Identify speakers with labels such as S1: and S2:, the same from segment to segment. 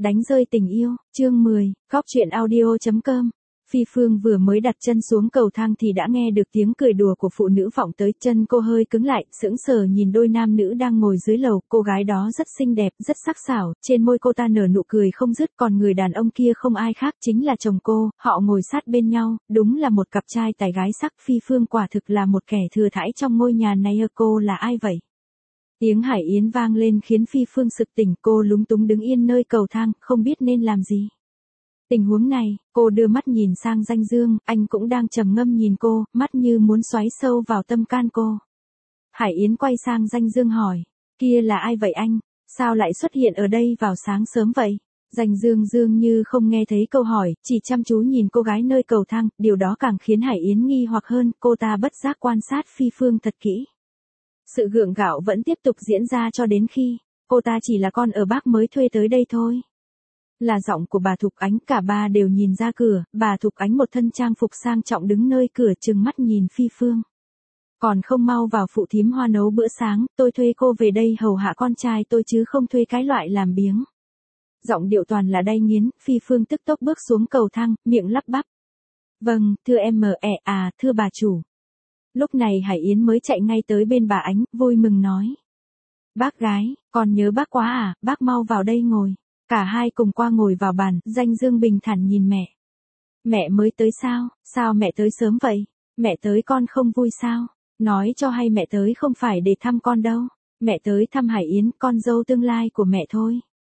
S1: Đánh rơi tình yêu, chương 10, Góc truyện audio.com. Phi Phương vừa mới đặt chân xuống cầu thang thì đã nghe được tiếng cười đùa của phụ nữ vọng tới, chân cô hơi cứng lại, sững sờ nhìn đôi nam nữ đang ngồi dưới lầu, cô gái đó rất xinh đẹp, rất sắc sảo, trên môi cô ta nở nụ cười không dứt, còn người đàn ông kia không ai khác chính là chồng cô, họ ngồi sát bên nhau, đúng là một cặp trai tài gái sắc. Phi Phương quả thực là một kẻ thừa thãi trong ngôi nhà này. Cô là ai vậy? Tiếng Hải Yến vang lên khiến Phi Phương sực tỉnh, cô lúng túng đứng yên nơi cầu thang, không biết nên làm gì. Tình huống này, cô đưa mắt nhìn sang Danh Dương, anh cũng đang trầm ngâm nhìn cô, mắt như muốn xoáy sâu vào tâm can cô. Hải Yến quay sang Danh Dương hỏi, kia là ai vậy anh, sao lại xuất hiện ở đây vào sáng sớm vậy? Danh Dương dường như không nghe thấy câu hỏi, chỉ chăm chú nhìn cô gái nơi cầu thang, điều đó càng khiến Hải Yến nghi hoặc hơn, cô ta bất giác quan sát Phi Phương thật kỹ. Sự gượng gạo vẫn tiếp tục diễn ra cho đến khi cô ta chỉ là con ở bác mới thuê tới đây thôi. Là giọng của bà Thục Ánh, cả ba đều nhìn ra cửa, bà Thục Ánh một thân trang phục sang trọng đứng nơi cửa trừng mắt nhìn Phi Phương. Còn không mau vào phụ thím Hoa nấu bữa sáng, tôi thuê cô về đây hầu hạ con trai tôi chứ không thuê cái loại làm biếng. Giọng điệu toàn là đay nghiến, Phi Phương tức tốc bước xuống cầu thang, miệng lắp bắp. Vâng, thưa em thưa bà chủ. Lúc này Hải Yến mới chạy ngay tới bên bà Ánh, vui mừng nói. Bác gái, con nhớ bác quá à, bác mau vào đây ngồi. Cả hai cùng qua ngồi vào bàn, Danh Dương bình thản nhìn mẹ. Mẹ mới tới sao, sao mẹ tới sớm vậy? Mẹ tới con không vui sao? Nói cho hay mẹ tới không phải để thăm con đâu. Mẹ tới thăm Hải Yến, con dâu tương lai của mẹ thôi.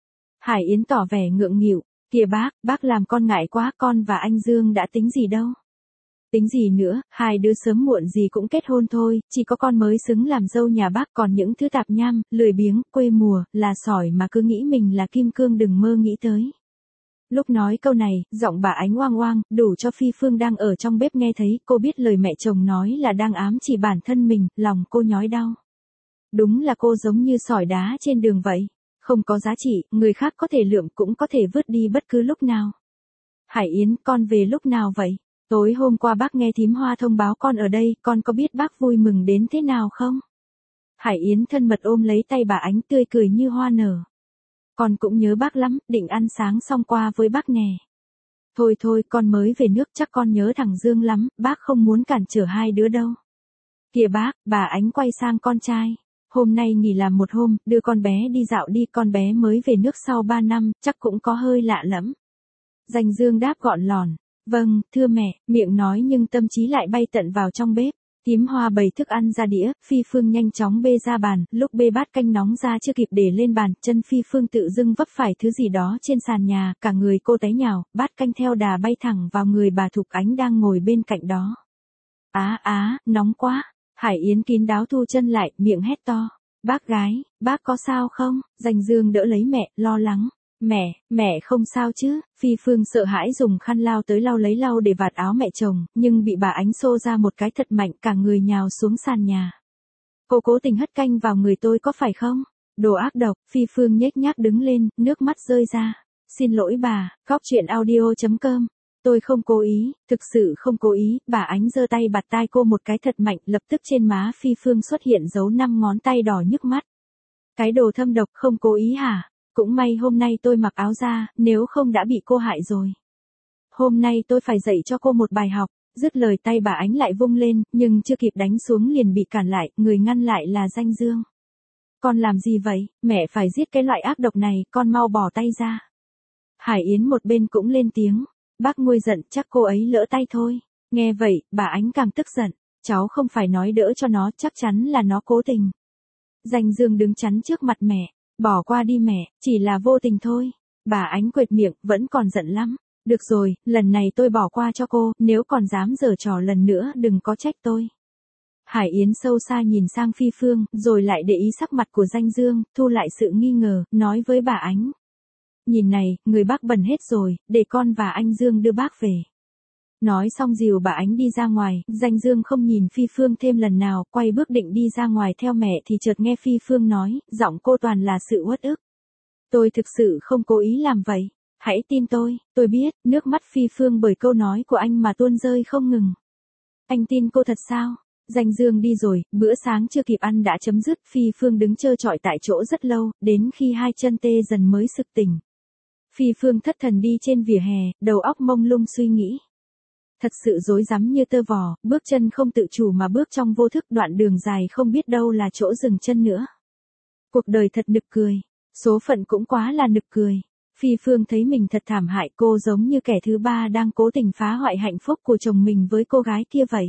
S1: Hải Yến tỏ vẻ ngượng nghịu, kìa bác làm con ngại quá, con và anh Dương đã tính gì đâu. Tính gì nữa, hai đứa sớm muộn gì cũng kết hôn thôi, chỉ có con mới xứng làm dâu nhà bác, còn những thứ tạp nham, lười biếng, quê mùa, là sỏi mà cứ nghĩ mình là kim cương đừng mơ nghĩ tới. Lúc nói câu này, giọng bà Ánh oang oang, đủ cho Phi Phương đang ở trong bếp nghe thấy, cô biết lời mẹ chồng nói là đang ám chỉ bản thân mình, lòng cô nhói đau. Đúng là cô giống như sỏi đá trên đường vậy, không có giá trị, người khác có thể lượm cũng có thể vứt đi bất cứ lúc nào. Hải Yến, con về lúc nào vậy? Tối hôm qua bác nghe thím Hoa thông báo con ở đây, con có biết bác vui mừng đến thế nào không? Hải Yến thân mật ôm lấy tay bà Ánh tươi cười như hoa nở. Con cũng nhớ bác lắm, định ăn sáng xong qua với bác nè. Thôi, con mới về nước chắc con nhớ thằng Dương lắm, bác không muốn cản trở hai đứa đâu. Kìa bác, bà Ánh quay sang con trai. Hôm nay nghỉ làm một hôm, đưa con bé đi dạo đi, con bé mới về nước sau 3 năm, chắc cũng có hơi lạ lẫm. Danh Dương đáp gọn lòn. Vâng, thưa mẹ, miệng nói nhưng tâm trí lại bay tận vào trong bếp. Thím Hoa bày thức ăn ra đĩa, Phi Phương nhanh chóng bê ra bàn, lúc bê bát canh nóng ra chưa kịp để lên bàn, chân Phi Phương tự dưng vấp phải thứ gì đó trên sàn nhà, cả người cô té nhào, bát canh theo đà bay thẳng vào người bà Thục Ánh đang ngồi bên cạnh đó. Nóng quá. Hải Yến kín đáo thu chân lại, miệng hét to. Bác gái, bác có sao không? Danh Dương đỡ lấy mẹ, lo lắng. Mẹ không sao chứ? Phi Phương sợ hãi dùng khăn lau tới lau để vạt áo mẹ chồng, nhưng bị bà Ánh xô ra một cái thật mạnh, cả người nhào xuống sàn nhà. Cô cố tình hất canh vào người tôi có phải không? Đồ ác độc. Phi Phương nhếch nhác đứng lên, nước mắt rơi ra. Xin lỗi bà, Góc truyện audio.com. Tôi không cố ý, thực sự không cố ý. Bà Ánh giơ tay bạt tai cô một cái thật mạnh, lập tức trên má Phi Phương xuất hiện dấu 5 ngón tay đỏ nhức mắt. Cái đồ thâm độc, không cố ý hả? Cũng may hôm nay tôi mặc áo ra, nếu không đã bị cô hại rồi. Hôm nay tôi phải dạy cho cô một bài học. Dứt lời tay bà Ánh lại vung lên, nhưng chưa kịp đánh xuống liền bị cản lại, người ngăn lại là Danh Dương. Con làm gì vậy? Mẹ phải giết cái loại ác độc này, con mau bỏ tay ra. Hải Yến một bên cũng lên tiếng. Bác nguôi giận, chắc cô ấy lỡ tay thôi. Nghe vậy, bà Ánh càng tức giận. Cháu không phải nói đỡ cho nó, chắc chắn là nó cố tình. Danh Dương đứng chắn trước mặt mẹ. Bỏ qua đi mẹ, chỉ là vô tình thôi. Bà Ánh quệt miệng, vẫn còn giận lắm. Được rồi, lần này tôi bỏ qua cho cô, nếu còn dám giở trò lần nữa đừng có trách tôi. Hải Yến sâu xa nhìn sang Phi Phương, rồi lại để ý sắc mặt của Danh Dương, thu lại sự nghi ngờ, nói với bà Ánh. Nhìn này, người bác bẩn hết rồi, để con và anh Dương đưa bác về. Nói xong dìu bà Ánh đi ra ngoài, Danh Dương không nhìn Phi Phương thêm lần nào, quay bước định đi ra ngoài theo mẹ thì chợt nghe Phi Phương nói, giọng cô toàn là sự uất ức. Tôi thực sự không cố ý làm vậy, hãy tin tôi biết, nước mắt Phi Phương bởi câu nói của anh mà tuôn rơi không ngừng. Anh tin cô thật sao? Danh Dương đi rồi, bữa sáng chưa kịp ăn đã chấm dứt, Phi Phương đứng trơ trọi tại chỗ rất lâu, đến khi hai chân tê dần mới sực tỉnh. Phi Phương thất thần đi trên vỉa hè, đầu óc mông lung suy nghĩ. Thật sự rối rắm như tơ vò, bước chân không tự chủ mà bước trong vô thức, đoạn đường dài không biết đâu là chỗ dừng chân nữa. Cuộc đời thật nực cười, số phận cũng quá là nực cười. Phi Phương thấy mình thật thảm hại, cô giống như kẻ thứ ba đang cố tình phá hoại hạnh phúc của chồng mình với cô gái kia vậy.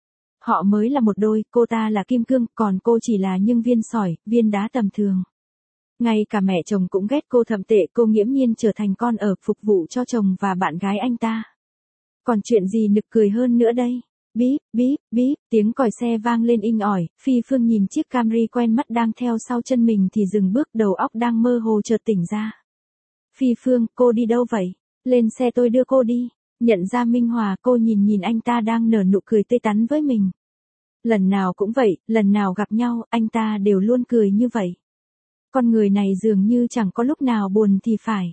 S1: Họ mới là một đôi, cô ta là kim cương, còn cô chỉ là những viên sỏi, viên đá tầm thường. Ngay cả mẹ chồng cũng ghét cô, thậm tệ cô nghiễm nhiên trở thành con ở phục vụ cho chồng và bạn gái anh ta. Còn chuyện gì nực cười hơn nữa đây? Bíp, bíp, bíp, tiếng còi xe vang lên inh ỏi, Phi Phương nhìn chiếc Camry quen mắt đang theo sau chân mình thì dừng bước, đầu óc đang mơ hồ chợt tỉnh ra. Phi Phương, cô đi đâu vậy? Lên xe tôi đưa cô đi. Nhận ra Minh Hòa, cô nhìn anh ta đang nở nụ cười tươi tắn với mình. Lần nào cũng vậy, lần nào gặp nhau, anh ta đều luôn cười như vậy. Con người này dường như chẳng có lúc nào buồn thì phải.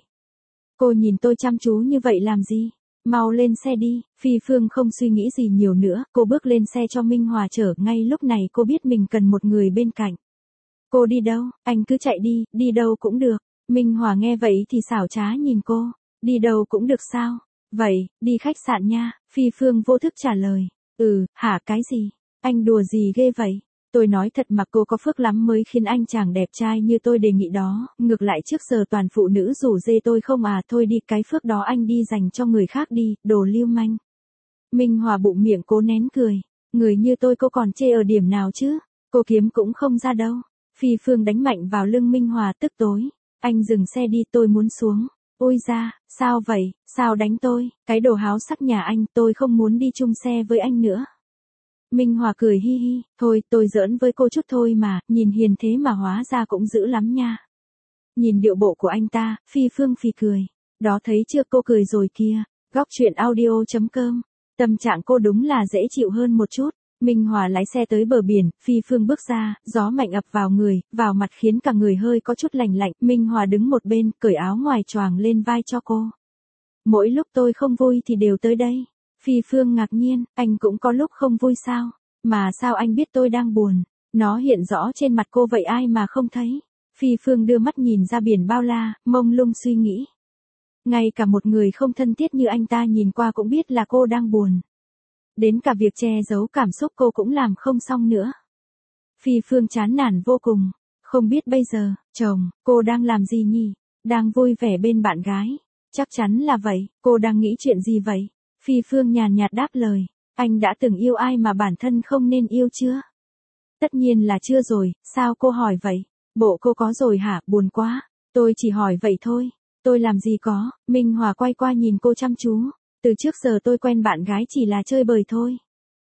S1: Cô nhìn tôi chăm chú như vậy làm gì? Mau lên xe đi. Phi Phương không suy nghĩ gì nhiều nữa, cô bước lên xe cho Minh Hòa chở, ngay lúc này cô biết mình cần một người bên cạnh. Cô đi đâu? Anh cứ chạy đi, đi đâu cũng được. Minh Hòa nghe vậy thì xảo trá nhìn cô. Đi đâu cũng được sao? Vậy, đi khách sạn nha. Phi Phương vô thức trả lời. Hả, cái gì? Anh đùa gì ghê vậy? Tôi nói thật mà, cô có phước lắm mới khiến anh chàng đẹp trai như tôi đề nghị đó, ngược lại trước giờ toàn phụ nữ rủ dê tôi không à, thôi đi, cái phước đó anh đi dành cho người khác đi, đồ lưu manh. Minh Hòa bụng miệng cố nén cười, người như tôi cô còn chê ở điểm nào chứ, cô kiếm cũng không ra đâu. Phi Phương đánh mạnh vào lưng Minh Hòa tức tối, anh dừng xe đi, tôi muốn xuống. Ôi da, sao vậy, sao đánh tôi, cái đồ háo sắc nhà anh, tôi không muốn đi chung xe với anh nữa. Minh Hòa cười hi hi, thôi tôi giỡn với cô chút thôi mà, nhìn hiền thế mà hóa ra cũng dữ lắm nha. Nhìn điệu bộ của anh ta, Phi Phương phì cười. Đó thấy chưa, cô cười rồi kìa. Góc truyện audio.com. Tâm trạng cô đúng là dễ chịu hơn một chút. Minh Hòa lái xe tới bờ biển, Phi Phương bước ra, gió mạnh ập vào người, vào mặt khiến cả người hơi có chút lạnh lạnh. Minh Hòa đứng một bên, cởi áo ngoài choàng lên vai cho cô. Mỗi lúc tôi không vui thì đều tới đây. Phi Phương ngạc nhiên, anh cũng có lúc không vui sao? Mà sao anh biết tôi đang buồn? Nó hiện rõ trên mặt cô vậy ai mà không thấy? Phi Phương đưa mắt nhìn ra biển bao la, mông lung suy nghĩ. Ngay cả một người không thân thiết như anh ta nhìn qua cũng biết là cô đang buồn. Đến cả việc che giấu cảm xúc cô cũng làm không xong nữa. Phi Phương chán nản vô cùng. Không biết bây giờ, chồng, cô đang làm gì nhỉ? Đang vui vẻ bên bạn gái. Chắc chắn là vậy, cô đang nghĩ chuyện gì vậy? Phi Phương nhàn nhạt đáp lời, anh đã từng yêu ai mà bản thân không nên yêu chưa? Tất nhiên là chưa rồi, sao cô hỏi vậy? Bộ cô có rồi hả, buồn quá. Tôi chỉ hỏi vậy thôi, tôi làm gì có. Minh Hòa quay qua nhìn cô chăm chú, từ trước giờ tôi quen bạn gái chỉ là chơi bời thôi.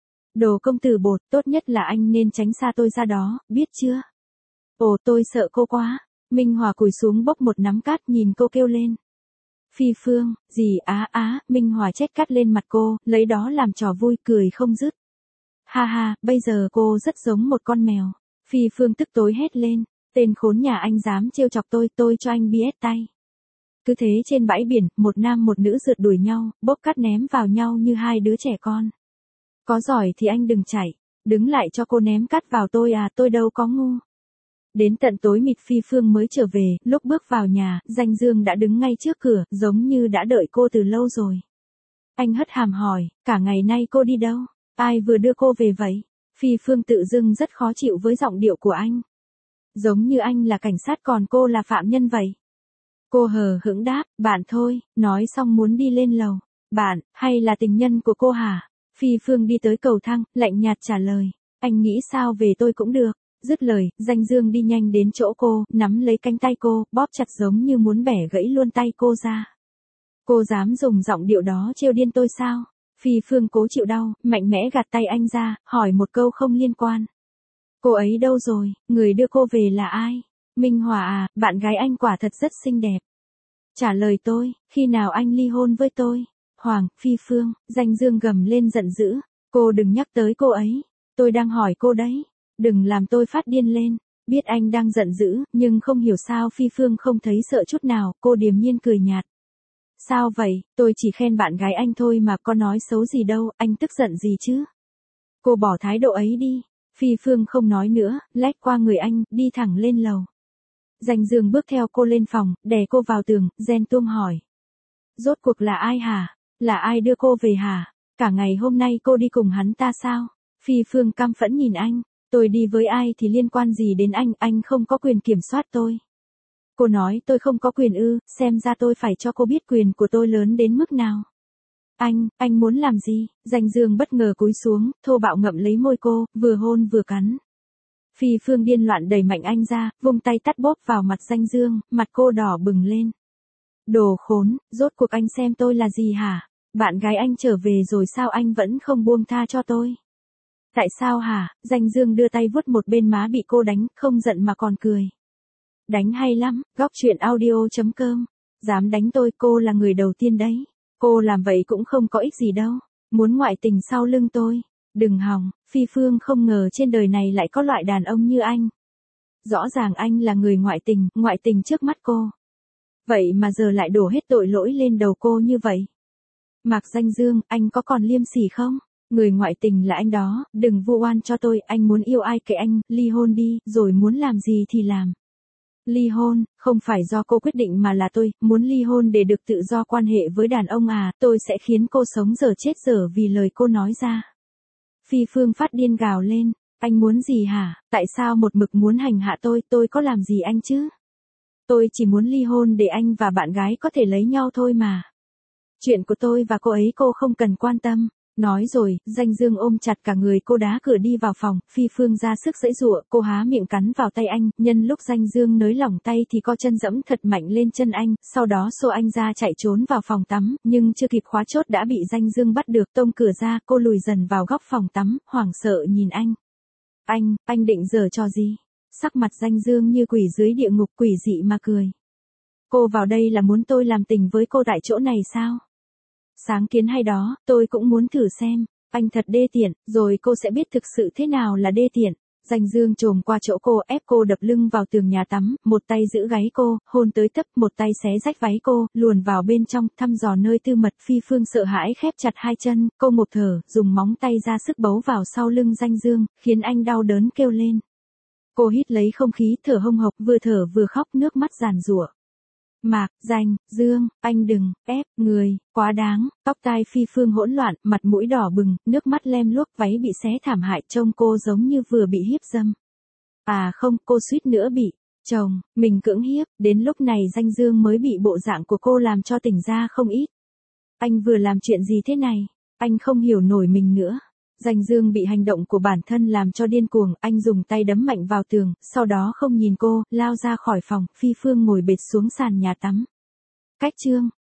S1: Đồ công tử bột, tốt nhất là anh nên tránh xa tôi ra đó, biết chưa? Ồ, tôi sợ cô quá. Minh Hòa cúi xuống bốc một nắm cát nhìn cô kêu lên. Phi Phương, gì Minh Hòa chét cát lên mặt cô, lấy đó làm trò vui, cười không dứt. Ha ha, bây giờ cô rất giống một con mèo. Phi Phương tức tối hét lên, tên khốn nhà anh dám trêu chọc tôi cho anh biết tay. Cứ thế trên bãi biển, một nam một nữ rượt đuổi nhau, bốc cát ném vào nhau như hai đứa trẻ con. Có giỏi thì anh đừng chạy, đứng lại cho cô ném cát vào tôi à, tôi đâu có ngu. Đến tận tối mịt Phi Phương mới trở về, lúc bước vào nhà, Danh Dương đã đứng ngay trước cửa, giống như đã đợi cô từ lâu rồi. Anh hất hàm hỏi, cả ngày nay cô đi đâu? Ai vừa đưa cô về vậy? Phi Phương tự dưng rất khó chịu với giọng điệu của anh. Giống như anh là cảnh sát còn cô là phạm nhân vậy. Cô hờ hững đáp, bạn thôi, nói xong muốn đi lên lầu. Bạn, hay là tình nhân của cô hả? Phi Phương đi tới cầu thang, lạnh nhạt trả lời, anh nghĩ sao về tôi cũng được. Dứt lời, Danh Dương đi nhanh đến chỗ cô, nắm lấy cánh tay cô, bóp chặt giống như muốn bẻ gãy luôn tay cô ra. Cô dám dùng giọng điệu đó trêu điên tôi sao? Phi Phương cố chịu đau, mạnh mẽ gạt tay anh ra, hỏi một câu không liên quan. Cô ấy đâu rồi, người đưa cô về là ai? Minh Hòa à, bạn gái anh quả thật rất xinh đẹp. Trả lời tôi, khi nào anh ly hôn với tôi? Hoàng, Phi Phương, Danh Dương gầm lên giận dữ. Cô đừng nhắc tới cô ấy. Tôi đang hỏi cô đấy. Đừng làm tôi phát điên lên. Biết anh đang giận dữ, nhưng không hiểu sao Phi Phương không thấy sợ chút nào, cô điềm nhiên cười nhạt. Sao vậy, tôi chỉ khen bạn gái anh thôi mà, có nói xấu gì đâu, anh tức giận gì chứ? Cô bỏ thái độ ấy đi. Phi Phương không nói nữa, lách qua người anh, đi thẳng lên lầu. Danh Dương bước theo cô lên phòng, đè cô vào tường, ghen tuông hỏi. Rốt cuộc là ai hả? Là ai đưa cô về hả? Cả ngày hôm nay cô đi cùng hắn ta sao? Phi Phương căm phẫn nhìn anh. Tôi đi với ai thì liên quan gì đến anh không có quyền kiểm soát tôi. Cô nói tôi không có quyền ư, xem ra tôi phải cho cô biết quyền của tôi lớn đến mức nào. Anh muốn làm gì? Danh Dương bất ngờ cúi xuống, thô bạo ngậm lấy môi cô, vừa hôn vừa cắn. Phi Phương điên loạn đẩy mạnh anh ra, vung tay tát bốp vào mặt Danh Dương, mặt cô đỏ bừng lên. Đồ khốn, rốt cuộc anh xem tôi là gì hả? Bạn gái anh trở về rồi sao anh vẫn không buông tha cho tôi? Tại sao hả? Danh Dương đưa tay vuốt một bên má bị cô đánh, không giận mà còn cười. Đánh hay lắm, góc chuyện audio.com. Dám đánh tôi, cô là người đầu tiên đấy. Cô làm vậy cũng không có ích gì đâu. Muốn ngoại tình sau lưng tôi. Đừng hòng, Phi Phương không ngờ trên đời này lại có loại đàn ông như anh. Rõ ràng anh là người ngoại tình trước mắt cô. Vậy mà giờ lại đổ hết tội lỗi lên đầu cô như vậy. Mạc Danh Dương, anh có còn liêm sỉ không? Người ngoại tình là anh đó, đừng vu oan cho tôi, anh muốn yêu ai kệ anh, ly hôn đi, rồi muốn làm gì thì làm. Ly hôn, không phải do cô quyết định mà là tôi, muốn ly hôn để được tự do quan hệ với đàn ông à, tôi sẽ khiến cô sống dở chết dở vì lời cô nói ra. Phi Phương phát điên gào lên, anh muốn gì hả, tại sao một mực muốn hành hạ tôi có làm gì anh chứ? Tôi chỉ muốn ly hôn để anh và bạn gái có thể lấy nhau thôi mà. Chuyện của tôi và cô ấy cô không cần quan tâm. Nói rồi, Danh Dương ôm chặt cả người cô đá cửa đi vào phòng, Phi Phương ra sức giãy giụa, cô há miệng cắn vào tay anh, nhân lúc Danh Dương nới lỏng tay thì co chân dẫm thật mạnh lên chân anh, sau đó xô anh ra chạy trốn vào phòng tắm, nhưng chưa kịp khóa chốt đã bị Danh Dương bắt được, tông cửa ra, cô lùi dần vào góc phòng tắm, hoảng sợ nhìn anh. Anh định giở trò gì? Sắc mặt Danh Dương như quỷ dưới địa ngục, quỷ dị mà cười. Cô vào đây là muốn tôi làm tình với cô tại chỗ này sao? Sáng kiến hay đó, tôi cũng muốn thử xem. Anh thật đê tiện, rồi cô sẽ biết thực sự thế nào là đê tiện. Danh Dương trồm qua chỗ cô, ép cô đập lưng vào tường nhà tắm, một tay giữ gáy cô, hôn tới tấp, một tay xé rách váy cô, luồn vào bên trong, thăm dò nơi tư mật. Phi Phương sợ hãi khép chặt hai chân, cô ngộp thở, dùng móng tay ra sức bấu vào sau lưng Danh Dương, khiến anh đau đớn kêu lên. Cô hít lấy không khí, thở hông hộc, vừa thở vừa khóc, nước mắt giàn giụa. Mạc, Danh Dương, anh đừng ép người, quá đáng. Tóc tai Phi Phương hỗn loạn, mặt mũi đỏ bừng, nước mắt lem luốc, váy bị xé thảm hại, trông cô giống như vừa bị hiếp dâm. À không, cô suýt nữa bị chồng mình cưỡng hiếp. Đến lúc này Danh Dương mới bị bộ dạng của cô làm cho tỉnh ra không ít. Anh vừa làm chuyện gì thế này? Anh không hiểu nổi mình nữa. Danh Dương bị hành động của bản thân làm cho điên cuồng, anh dùng tay đấm mạnh vào tường, sau đó không nhìn cô, lao ra khỏi phòng. Phi Phương ngồi bệt xuống sàn nhà tắm. Cách chương